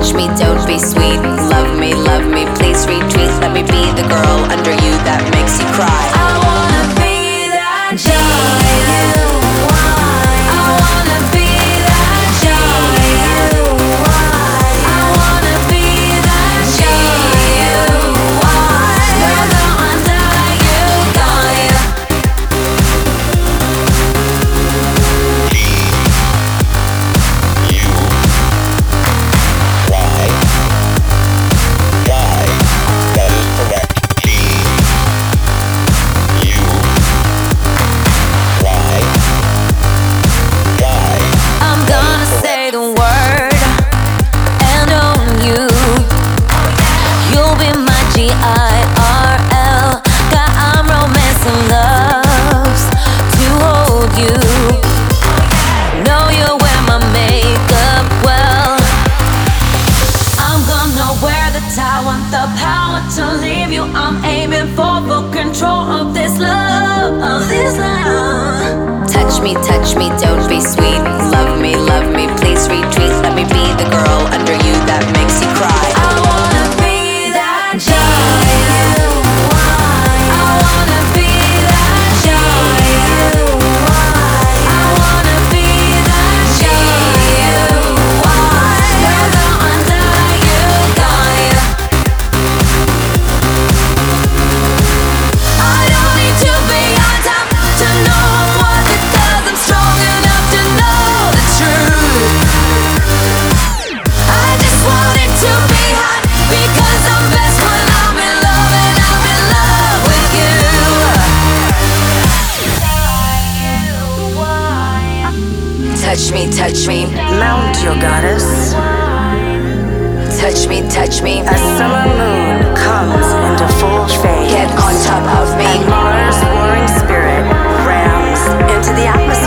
Touch me, don't be sweet. Love me, please retreat. Let me be the girl under you that makes you cry. I wanna be that giant. I wanna be that giant. I wanna be that giant. Whether under you, got ya. G-I-R-L. God, I'm romancing loves to hold you. Know you wear my makeup well. I'm gonna wear the tie, want the power to leave you. I'm aiming for full control of this love, of this love. Touch me, don't be sweet. Love me, please retreat. Let me be the girl under you that makes you cry. I wanna be that giant. I wanna be that giant. I wanna be that giant. Whether under you, got ya. I don't need to be on top to know what it does. I'm strong enough to know the truth. I just want it to be hot because I'm best when I'm in love, and I'm in love with you. Touch me, Mount your goddess. touch me. As summer moon comes into full fade, Get on top of me. and Mars' warring spirit rams into the atmosphere.